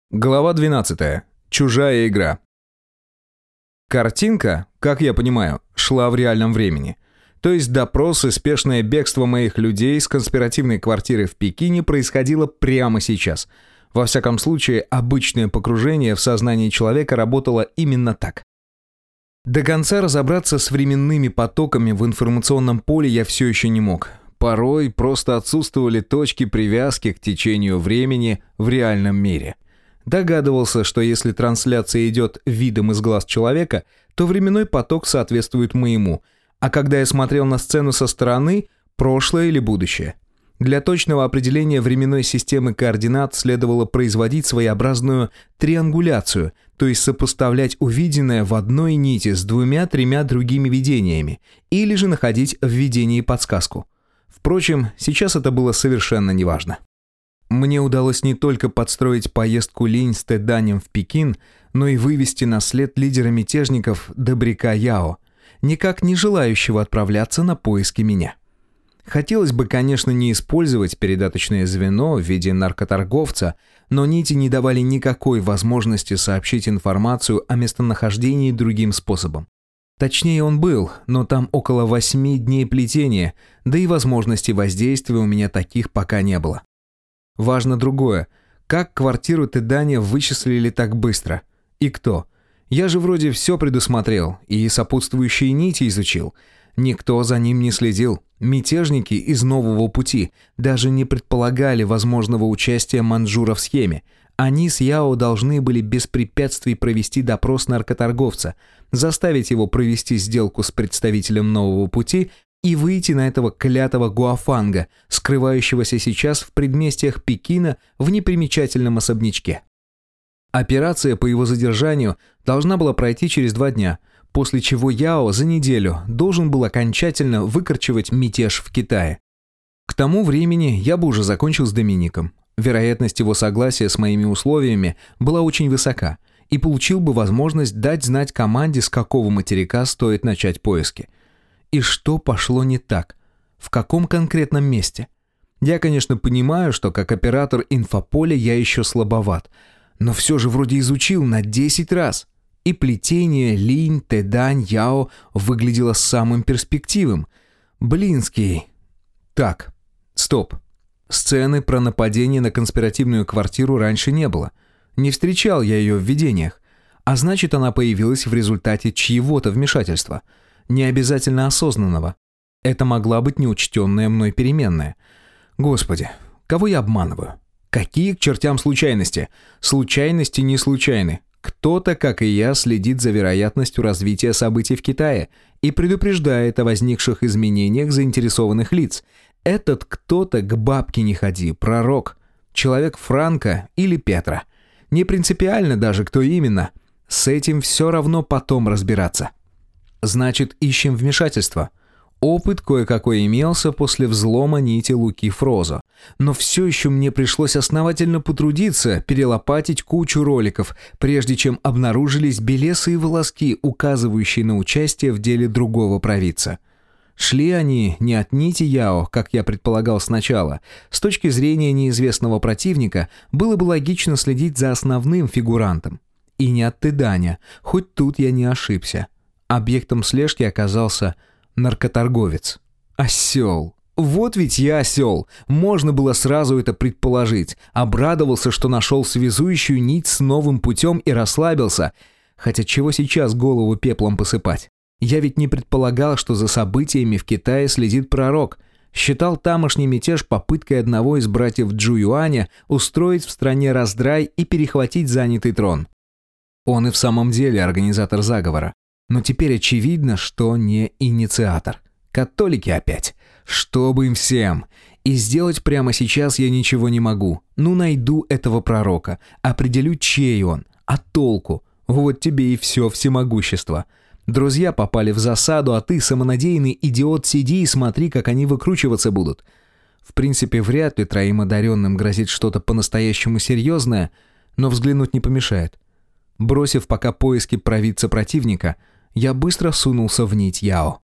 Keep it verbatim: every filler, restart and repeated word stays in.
Глава двенадцатая. Чужая игра. Картинка, как я понимаю, шла в реальном времени. То есть допрос и спешное бегство моих людей с конспиративной квартиры в Пекине происходило прямо сейчас. Во всяком случае, обычное покружение в сознании человека работало именно так. До конца разобраться с временными потоками в информационном поле я все еще не мог. Порой просто отсутствовали точки привязки к течению времени в реальном мире. Догадывался, что если трансляция идет видом из глаз человека, то временной поток соответствует моему, а когда я смотрел на сцену со стороны – прошлое или будущее. Для точного определения временной системы координат следовало производить своеобразную триангуляцию, то есть сопоставлять увиденное в одной нити с двумя-тремя другими видениями, или же находить в видении подсказку. Впрочем, сейчас это было совершенно неважно. Мне удалось не только подстроить поездку Линь с Тэданем в Пекин, но и вывести на след лидера мятежников Добряка Яо, никак не желающего отправляться на поиски меня. Хотелось бы, конечно, не использовать передаточное звено в виде наркоторговца, но нити не давали никакой возможности сообщить информацию о местонахождении другим способом. Точнее, он был, но там около восьми дней плетения, да и возможности воздействия у меня таких пока не было. Важно другое. Как квартиру Тэданя вычислили так быстро? И кто? Я же вроде все предусмотрел и сопутствующие нити изучил. Никто за ним не следил. Мятежники из Нового пути даже не предполагали возможного участия Манжура в схеме. Они с Яо должны были без препятствий провести допрос наркоторговца, заставить его провести сделку с представителем Нового пути и выйти на этого клятого Гуафанга, скрывающегося сейчас в предместьях Пекина в непримечательном особнячке. Операция по его задержанию должна была пройти через два дня, после чего Яо за неделю должен был окончательно выкорчевать мятеж в Китае. К тому времени я бы уже закончил с Домиником. Вероятность его согласия с моими условиями была очень высока, и получил бы возможность дать знать команде, с какого материка стоит начать поиски. И что пошло не так? В каком конкретном месте? Я, конечно, понимаю, что как оператор инфополя я еще слабоват, но все же вроде изучил на десять раз. И плетение Линь, Тэдань, Яо выглядело самым перспективным. Блинский. Так, стоп. Сцены про нападение на конспиративную квартиру раньше не было. Не встречал я ее в видениях. А значит, она появилась в результате чьего-то вмешательства. Не обязательно осознанного. Это могла быть неучтенная мной переменная. Господи, кого я обманываю? Какие к чертям случайности? Случайности не случайны. Кто-то, как и я, следит за вероятностью развития событий в Китае и предупреждает о возникших изменениях заинтересованных лиц. Этот кто-то к бабке не ходи, пророк, человек Франка или Петра. Не принципиально даже, кто именно. С этим все равно потом разбираться. Значит, ищем вмешательство. Опыт кое-какой имелся после взлома нити Луки Фрозо. Но все еще мне пришлось основательно потрудиться, перелопатить кучу роликов, прежде чем обнаружились белесые волоски, указывающие на участие в деле другого провидца. Шли они не от нити Яо, как я предполагал сначала. С точки зрения неизвестного противника, было бы логично следить за основным фигурантом. И не от Тэданя, хоть тут я не ошибся. Объектом слежки оказался наркоторговец. Осел. Вот ведь я осел. Можно было сразу это предположить. Обрадовался, что нашел связующую нить с новым путем и расслабился. Хотя чего сейчас голову пеплом посыпать? Я ведь не предполагал, что за событиями в Китае следит пророк. Считал тамошний мятеж попыткой одного из братьев Джу Юаня устроить в стране раздрай и перехватить занятый трон. Он и в самом деле организатор заговора. Но теперь очевидно, что не инициатор. Католики опять. Что бы им всем. И сделать прямо сейчас я ничего не могу. Ну, найду этого пророка. Определю, чей он. А толку? Вот тебе и все всемогущество. Друзья попали в засаду, а ты, самонадеянный идиот, сиди и смотри, как они выкручиваться будут. В принципе, вряд ли троим одаренным грозит что-то по-настоящему серьезное, но взглянуть не помешает. Бросив пока поиски провидца противника, я быстро сунулся в нить Яо.